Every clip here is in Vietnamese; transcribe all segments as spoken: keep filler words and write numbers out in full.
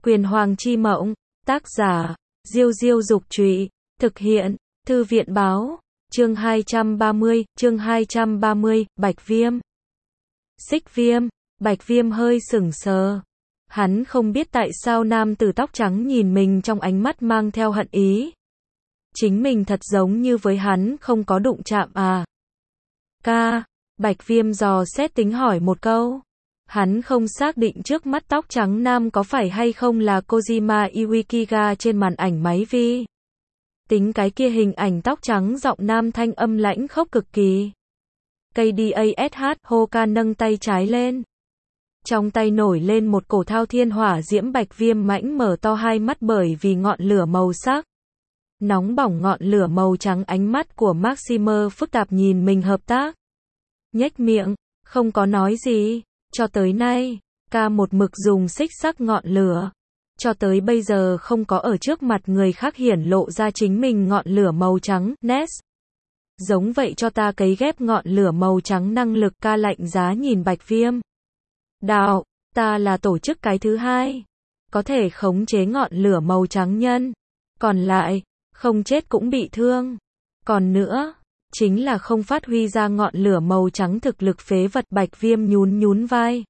Quyền Hoàng chi mộng, tác giả, Diêu Diêu Dục Trụy, thực hiện, Thư viện Báo, chương hai trăm ba mươi, chương hai trăm ba mươi, Bạch Viêm. Xích Viêm, Bạch Viêm hơi sững sờ. Hắn không biết tại sao nam tử tóc trắng nhìn mình trong ánh mắt mang theo hận ý. Chính mình thật giống như với hắn không có đụng chạm à. Ca, Bạch Viêm dò xét tính hỏi một câu. Hắn không xác định trước mắt tóc trắng nam có phải hay không là Kojima Iwaikiga trên màn ảnh máy vi. Tính cái kia hình ảnh tóc trắng giọng nam thanh âm lãnh khốc cực kỳ. ca đê a ét hát, Hoka nâng tay trái lên. Trong tay nổi lên một cổ thao thiên hỏa diễm. Bạch Viêm mãnh mở to hai mắt bởi vì ngọn lửa màu sắc. Nóng bỏng ngọn lửa màu trắng, ánh mắt của Maximer phức tạp nhìn mình hợp tác. Nhếch miệng, không có nói gì. Cho tới nay, ca một mực dùng xích sắc ngọn lửa. Cho tới bây giờ không có ở trước mặt người khác hiển lộ ra chính mình ngọn lửa màu trắng, Ness. Giống vậy cho ta cấy ghép ngọn lửa màu trắng năng lực. Ca lạnh giá nhìn Bạch Viêm. Đạo, ta là tổ chức cái thứ hai. Có thể khống chế ngọn lửa màu trắng nhân. Còn lại, không chết cũng bị thương. Còn nữa, chính là không phát huy ra ngọn lửa màu trắng thực lực phế vật. Bạch Viêm nhún nhún vai.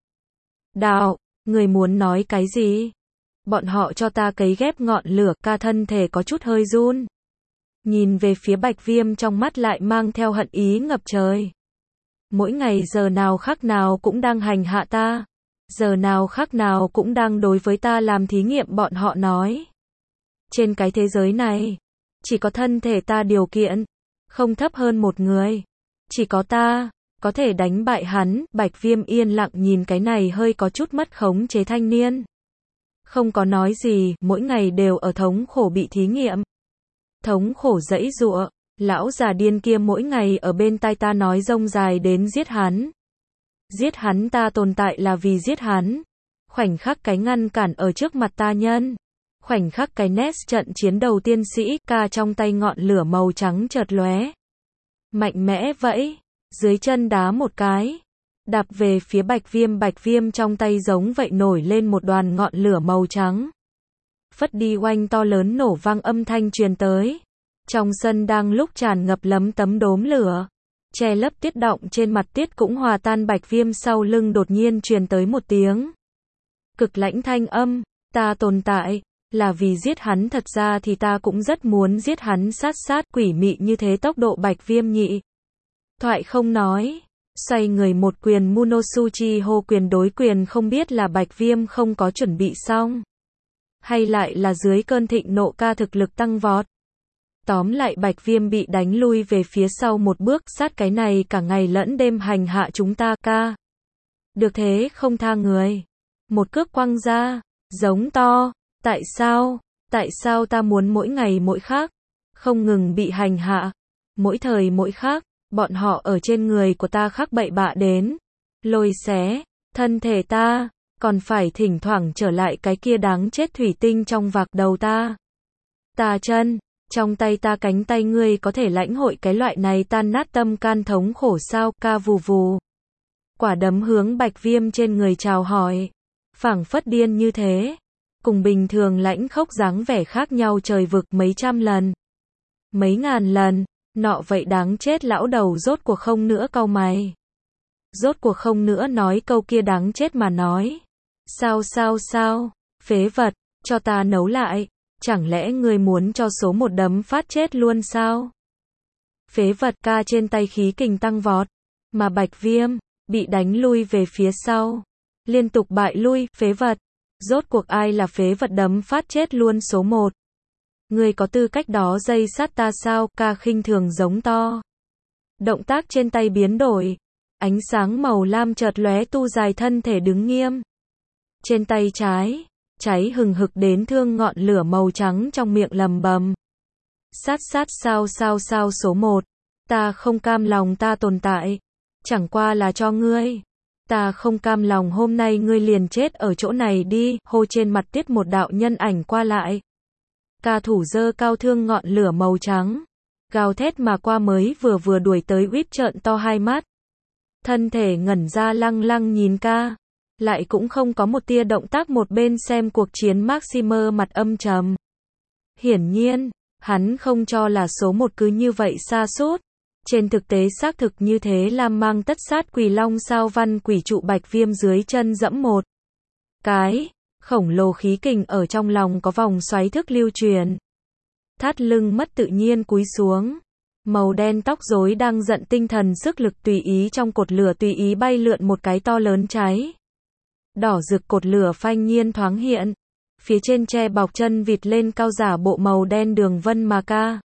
Đạo, người muốn nói cái gì? Bọn họ cho ta cấy ghép ngọn lửa. Ca thân thể có chút hơi run. Nhìn về phía Bạch Viêm trong mắt lại mang theo hận ý ngập trời. Mỗi ngày giờ nào khác nào cũng đang hành hạ ta. Giờ nào khác nào cũng đang đối với ta làm thí nghiệm. Bọn họ nói. Trên cái thế giới này, chỉ có thân thể ta điều kiện. Không thấp hơn một người. Chỉ có ta, có thể đánh bại hắn. Bạch Viêm yên lặng nhìn cái này hơi có chút mất khống chế thanh niên. Không có nói gì, mỗi ngày đều ở thống khổ bị thí nghiệm. Thống khổ giãy giụa, lão già điên kia mỗi ngày ở bên tai ta nói rông dài đến giết hắn. Giết hắn, ta tồn tại là vì giết hắn. Khoảnh khắc cái ngăn cản ở trước mặt ta nhân. Khoảnh khắc cái Ness trận chiến đầu tiên sĩ. Ca trong tay ngọn lửa màu trắng chợt lóe. Mạnh mẽ vẫy, dưới chân đá một cái. Đạp về phía Bạch Viêm. Bạch Viêm trong tay giống vậy nổi lên một đoàn ngọn lửa màu trắng. Phất đi oanh to lớn nổ vang âm thanh truyền tới. Trong sân đang lúc tràn ngập lấm tấm đốm lửa. Che lấp tiết động trên mặt tiết cũng hòa tan. Bạch Viêm sau lưng đột nhiên truyền tới một tiếng. Cực lãnh thanh âm, ta tồn tại, là vì giết hắn. Thật ra thì ta cũng rất muốn giết hắn. Sát sát quỷ mị như thế tốc độ. Bạch Viêm nhị. Thoại không nói. Xoay người một quyền Munosuchi hô quyền đối quyền. Không biết là Bạch Viêm không có chuẩn bị xong. Hay lại là dưới cơn thịnh nộ ca thực lực tăng vọt. Tóm lại Bạch Viêm bị đánh lui về phía sau một bước. Sát cái này cả ngày lẫn đêm hành hạ chúng ta. Ca. Được thế không tha người. Một cước quăng ra. Giống to. Tại sao? Tại sao ta muốn mỗi ngày mỗi khác? Không ngừng bị hành hạ. Mỗi thời mỗi khác. Bọn họ ở trên người của ta khác bậy bạ đến. Lôi xé. Thân thể ta. Còn phải thỉnh thoảng trở lại cái kia đáng chết thủy tinh trong vạc đầu ta. Ta chân. Trong tay ta cánh tay ngươi có thể lãnh hội cái loại này tan nát tâm can thống khổ sao? Ca vù vù. Quả đấm hướng Bạch Viêm trên người chào hỏi. Phảng phất điên như thế. Cùng bình thường lãnh khốc dáng vẻ khác nhau trời vực mấy trăm lần. Mấy ngàn lần. Nọ vậy đáng chết lão đầu rốt cuộc không nữa cau mày. Rốt cuộc không nữa nói câu kia đáng chết mà nói. Sao sao sao? Phế vật, cho ta nấu lại. Chẳng lẽ ngươi muốn cho số một đấm phát chết luôn sao? Phế vật. Ca trên tay khí kình tăng vọt. Mà Bạch Viêm, bị đánh lui về phía sau. Liên tục bại lui. Phế vật. Rốt cuộc ai là phế vật đấm phát chết luôn số một? Ngươi có tư cách đó dây sát ta sao? Ca khinh thường giống to. Động tác trên tay biến đổi. Ánh sáng màu lam chợt lóe. Tu dài thân thể đứng nghiêm. Trên tay trái, cháy hừng hực đến thương ngọn lửa màu trắng trong miệng lầm bầm. Sát sát sao sao sao số một. Ta không cam lòng ta tồn tại. Chẳng qua là cho ngươi. Ta không cam lòng hôm nay ngươi liền chết ở chỗ này đi. Hô trên mặt tiết một đạo nhân ảnh qua lại. Ca thủ giơ cao thương ngọn lửa màu trắng. Gào thét mà qua mới vừa vừa đuổi tới. Uýp trợn to hai mắt. Thân thể ngẩn ra lăng lăng nhìn ca. Lại cũng không có một tia động tác một bên xem cuộc chiến Maximer mặt âm trầm. Hiển nhiên, hắn không cho là số một cứ như vậy sa sút. Trên thực tế xác thực như thế Lam Mang tất sát quỳ long sao văn quỷ trụ bạch viêm dưới chân dẫm một cái, khổng lồ khí kình ở trong lòng có vòng xoáy thức lưu truyền. Thắt lưng mất tự nhiên cúi xuống. Màu đen tóc rối đang giận tinh thần sức lực tùy ý trong cột lửa tùy ý bay lượn một cái to lớn cháy. Đỏ rực cột lửa phanh nhiên thoáng hiện. Phía trên che bọc chân vịt lên cao giả bộ màu đen đường vân mà ca.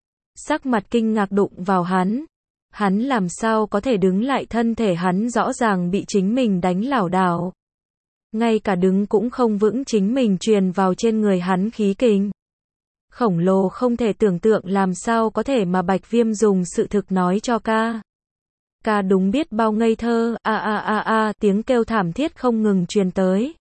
Sắc mặt kinh ngạc đụng vào hắn. Hắn làm sao có thể đứng lại, thân thể hắn rõ ràng bị chính mình đánh lảo đảo. Ngay cả đứng cũng không vững, chính mình truyền vào trên người hắn khí kình. Khổng lồ không thể tưởng tượng làm sao có thể mà Bạch Viêm dùng sự thực nói cho ca. Ca đúng biết bao ngây thơ, a a a a, tiếng kêu thảm thiết không ngừng truyền tới.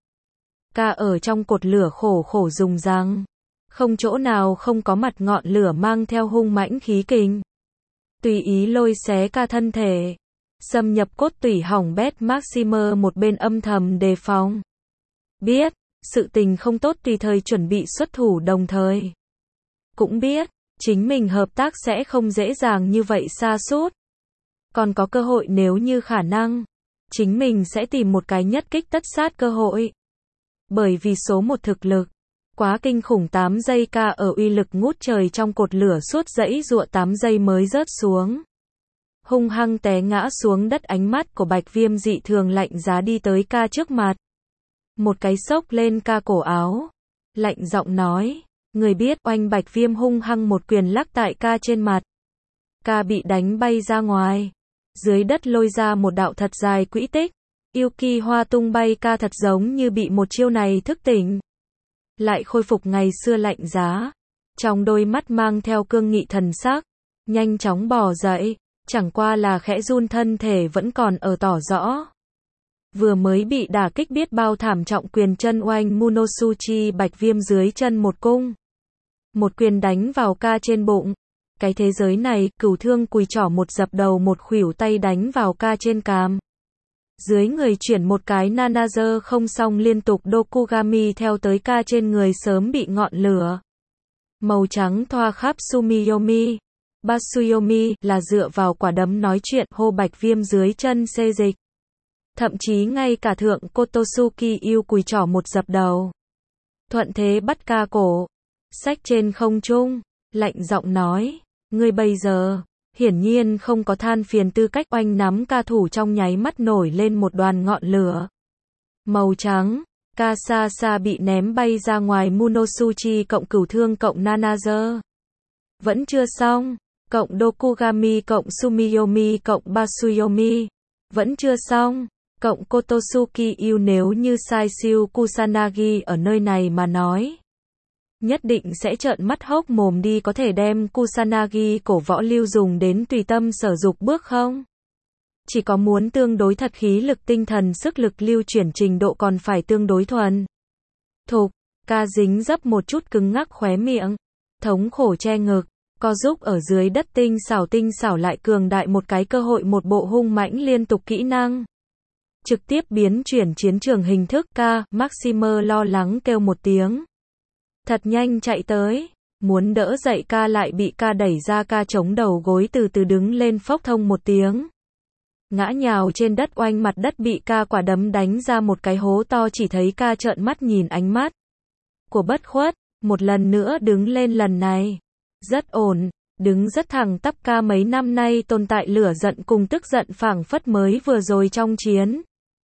Ca ở trong cột lửa khổ khổ dùng răng. Không chỗ nào không có mặt ngọn lửa mang theo hung mãnh khí kình. Tùy ý lôi xé ca thân thể. Xâm nhập cốt tủy hỏng bét. Maximer một bên âm thầm đề phòng. Biết, sự tình không tốt tùy thời chuẩn bị xuất thủ, đồng thời cũng biết, chính mình hợp tác sẽ không dễ dàng như vậy sa sút. Còn có cơ hội, nếu như khả năng, chính mình sẽ tìm một cái nhất kích tất sát cơ hội. Bởi vì số một thực lực quá kinh khủng, tám giây ca ở uy lực ngút trời trong cột lửa suốt dãy dụa tám giây mới rớt xuống. Hung hăng té ngã xuống đất, ánh mắt của Bạch Viêm dị thường lạnh giá đi tới ca trước mặt. Một cái xốc lên ca cổ áo. Lạnh giọng nói. Người biết. Oanh, Bạch Viêm hung hăng một quyền lắc tại ca trên mặt. Ca bị đánh bay ra ngoài. Dưới đất lôi ra một đạo thật dài quỹ tích. Yuki hoa tung bay, ca thật giống như bị một chiêu này thức tỉnh. Lại khôi phục ngày xưa lạnh giá. Trong đôi mắt mang theo cương nghị thần sắc. Nhanh chóng bò dậy. Chẳng qua là khẽ run, thân thể vẫn còn ở tỏ rõ. Vừa mới bị đả kích biết bao thảm trọng, quyền chân oanh Munosuchi Bạch Viêm dưới chân một cung. Một quyền đánh vào ca trên bụng. Cái thế giới này, cửu thương cùi trỏ một dập đầu, một khuỷu tay đánh vào ca trên cằm. Dưới người chuyển một cái Nanager không xong liên tục Dokugami theo tới ca trên người sớm bị ngọn lửa màu trắng thoa khắp. Sumiyomi Batsuyomi là dựa vào quả đấm nói chuyện, hô Bạch Viêm dưới chân xê dịch. Thậm chí ngay cả thượng Kotosuki yêu cùi trỏ một dập đầu. Thuận thế bắt ca cổ. Xách trên không trung. Lạnh giọng nói. Ngươi bây giờ, hiển nhiên không có than phiền tư cách. Oanh, nắm ca thủ trong nháy mắt nổi lên một đoàn ngọn lửa màu trắng. Ca xa xa bị ném bay ra ngoài. Munosuchi cộng cửu thương cộng Nanager. Vẫn chưa xong. Cộng Dokugami cộng Sumiyomi cộng Batsuyomi. Vẫn chưa xong. Cộng Kotosuki yêu, nếu như Saisyu Kusanagi ở nơi này mà nói, nhất định sẽ trợn mắt hốc mồm đi. Có thể đem Kusanagi cổ võ lưu dùng đến tùy tâm sở dục bước không? Chỉ có muốn tương đối thật, khí lực tinh thần sức lực lưu chuyển trình độ còn phải tương đối thuần thục. Ca dính dấp một chút cứng ngắc khóe miệng, thống khổ che ngực, co giúp ở dưới đất. Tinh xảo tinh xảo lại cường đại, một cái cơ hội, một bộ hung mãnh liên tục kỹ năng. Trực tiếp biến chuyển chiến trường hình thức. Ca, Maximer lo lắng kêu một tiếng. Thật nhanh chạy tới. Muốn đỡ dậy ca, lại bị ca đẩy ra. Ca chống đầu gối từ từ đứng lên, phốc thông một tiếng. Ngã nhào trên đất. Oanh, mặt đất bị ca quả đấm đánh ra một cái hố to. Chỉ thấy ca trợn mắt nhìn, ánh mắt của bất khuất. Một lần nữa đứng lên, lần này rất ổn, đứng rất thẳng tắp. Ca mấy năm nay tồn tại lửa giận cùng tức giận phảng phất mới vừa rồi trong chiến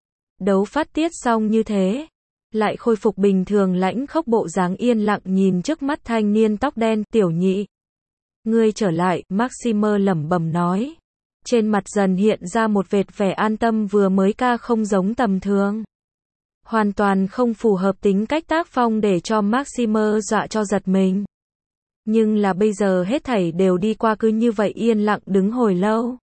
đấu phát tiết xong như thế, lại khôi phục bình thường, lãnh khốc bộ dáng, yên lặng nhìn trước mắt thanh niên tóc đen. Tiểu nhị, ngươi trở lại. Maximer lẩm bẩm nói. Trên mặt dần hiện ra một vệt vẻ an tâm. Vừa mới ca không giống tầm thường, hoàn toàn không phù hợp tính cách tác phong, để cho Maximer dọa cho giật mình. Nhưng là bây giờ hết thảy đều đi qua, cứ như vậy yên lặng đứng hồi lâu.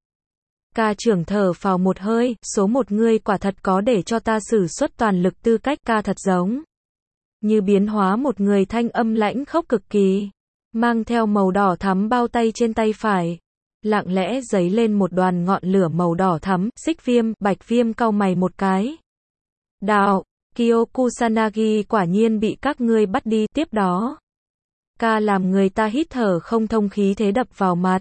Ca trưởng thở phào một hơi. Số một, ngươi quả thật có để cho ta sử xuất toàn lực tư cách. Ca thật giống như biến hóa một người, thanh âm lãnh khốc cực kỳ, mang theo màu đỏ thắm bao tay trên tay phải. Lặng lẽ giấy lên một đoàn ngọn lửa màu đỏ thắm. Xích Viêm, Bạch Viêm cau mày một cái. Đạo, Kyo Kusanagi quả nhiên bị các ngươi bắt đi, tiếp đó. Ca làm người ta hít thở không thông, khí thế đập vào mặt.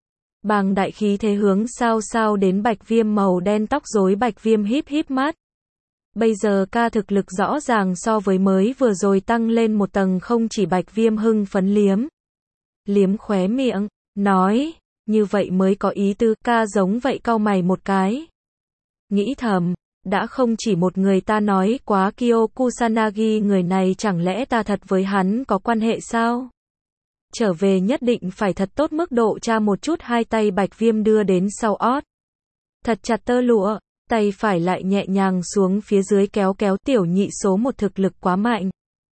Bàng đại khí thế hướng sao sao đến Bạch Viêm màu đen tóc rối. Bạch Viêm híp híp mắt. Bây giờ ca thực lực rõ ràng so với mới vừa rồi tăng lên một tầng, không chỉ. Bạch Viêm hưng phấn liếm. Liếm khóe miệng, nói, như vậy mới có ý tứ. Ca giống vậy cau mày một cái. Nghĩ thầm, đã không chỉ một người ta nói quá Kyo Kusanagi, người này chẳng lẽ ta thật với hắn có quan hệ sao? Trở về nhất định phải thật tốt mức độ tra một chút. Hai tay Bạch Viêm đưa đến sau ót. Thật chặt tơ lụa, tay phải lại nhẹ nhàng xuống phía dưới kéo kéo. Tiểu nhị số một thực lực quá mạnh.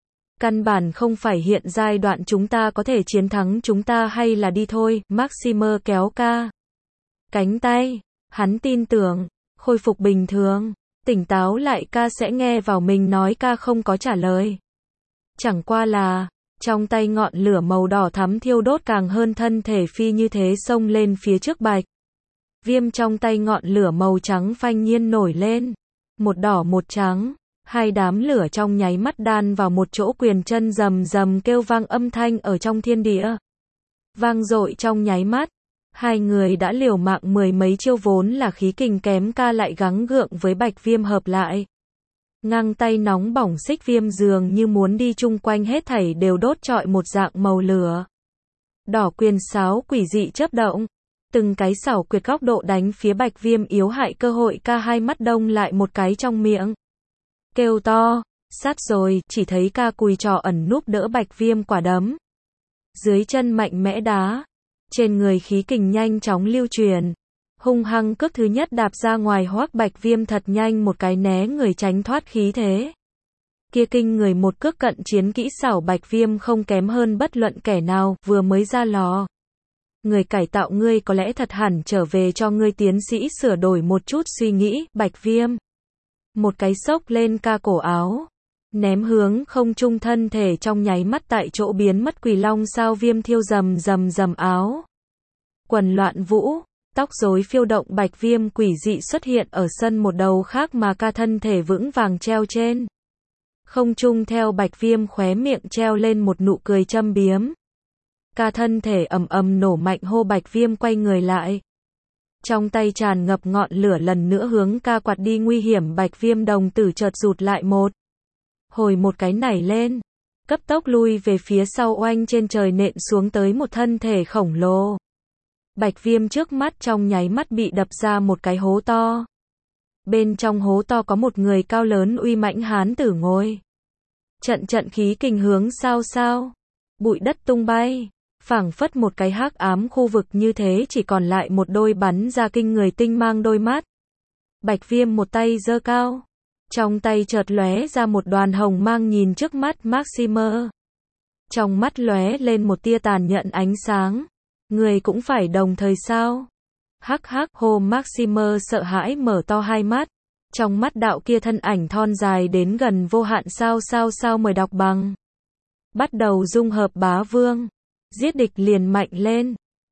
Căn bản không phải hiện giai đoạn chúng ta có thể chiến thắng, chúng ta hay là đi thôi. Maxime kéo ca cánh tay, hắn tin tưởng, khôi phục bình thường, tỉnh táo lại. Ca sẽ nghe vào mình nói. Ca không có trả lời. Chẳng qua là, trong tay ngọn lửa màu đỏ thắm thiêu đốt càng hơn, thân thể phi như thế xông lên phía trước Bạch Viêm. Trong tay ngọn lửa màu trắng phanh nhiên nổi lên. Một đỏ một trắng. Hai đám lửa trong nháy mắt đan vào một chỗ, quyền chân rầm rầm kêu vang, âm thanh ở trong thiên địa vang dội trong nháy mắt. Hai người đã liều mạng mười mấy chiêu, vốn là khí kình kém ca lại gắng gượng với Bạch Viêm hợp lại. Ngang tay nóng bỏng, Xích Viêm dường như muốn đi chung quanh hết thảy đều đốt trọi một dạng màu lửa. Đỏ quyền sáo quỷ dị chớp động, từng cái xảo quyệt góc độ đánh phía Bạch Viêm, yếu hại cơ hội. Ca hai mắt đông lại một cái, trong miệng kêu to, sát rồi. Chỉ thấy ca cùi trò ẩn núp đỡ Bạch Viêm quả đấm. Dưới chân mạnh mẽ đá, trên người khí kình nhanh chóng lưu truyền. Hung hăng cước thứ nhất đạp ra ngoài, hoắc Bạch Viêm thật nhanh một cái né người, tránh thoát khí thế kia kinh người. Một cước cận chiến kỹ xảo Bạch Viêm không kém hơn bất luận kẻ nào. Vừa mới ra lò, người cải tạo ngươi có lẽ thật hẳn trở về cho ngươi tiến sĩ sửa đổi một chút suy nghĩ. Bạch Viêm một cái xốc lên ca cổ áo, ném hướng không trung, thân thể trong nháy mắt tại chỗ biến mất. Quỷ long sao viêm thiêu rầm rầm rầm, áo quần loạn vũ, tóc rối phiêu động. Bạch Viêm quỷ dị xuất hiện ở sân một đầu khác, mà ca thân thể vững vàng treo trên không trung. Theo Bạch Viêm khóe miệng treo lên một nụ cười châm biếm. Ca thân thể ầm ầm nổ mạnh, hô Bạch Viêm quay người lại. Trong tay tràn ngập ngọn lửa, lần nữa hướng ca quạt đi. Nguy hiểm. Bạch Viêm đồng tử chợt rụt lại một hồi, một cái nảy lên, cấp tốc lui về phía sau, oanh trên trời nện xuống tới một thân thể khổng lồ. Bạch Viêm trước mắt trong nháy mắt bị đập ra một cái hố to. Bên trong hố to có một người cao lớn uy mãnh hán tử ngồi. Trận trận khí kình hướng sao sao, bụi đất tung bay, phảng phất một cái hắc ám khu vực như thế, chỉ còn lại một đôi bắn ra kinh người tinh mang đôi mắt. Bạch Viêm một tay giơ cao, trong tay chợt lóe ra một đoàn hồng mang, nhìn trước mắt Maxime. Trong mắt lóe lên một tia tàn nhẫn ánh sáng. Người cũng phải đồng thời sao? Hắc hắc, hô Maxime sợ hãi mở to hai mắt. Trong mắt đạo kia thân ảnh thon dài đến gần vô hạn. Sao sao sao, mời đọc bằng. Bắt đầu dung hợp bá vương. Giết địch liền mạnh lên.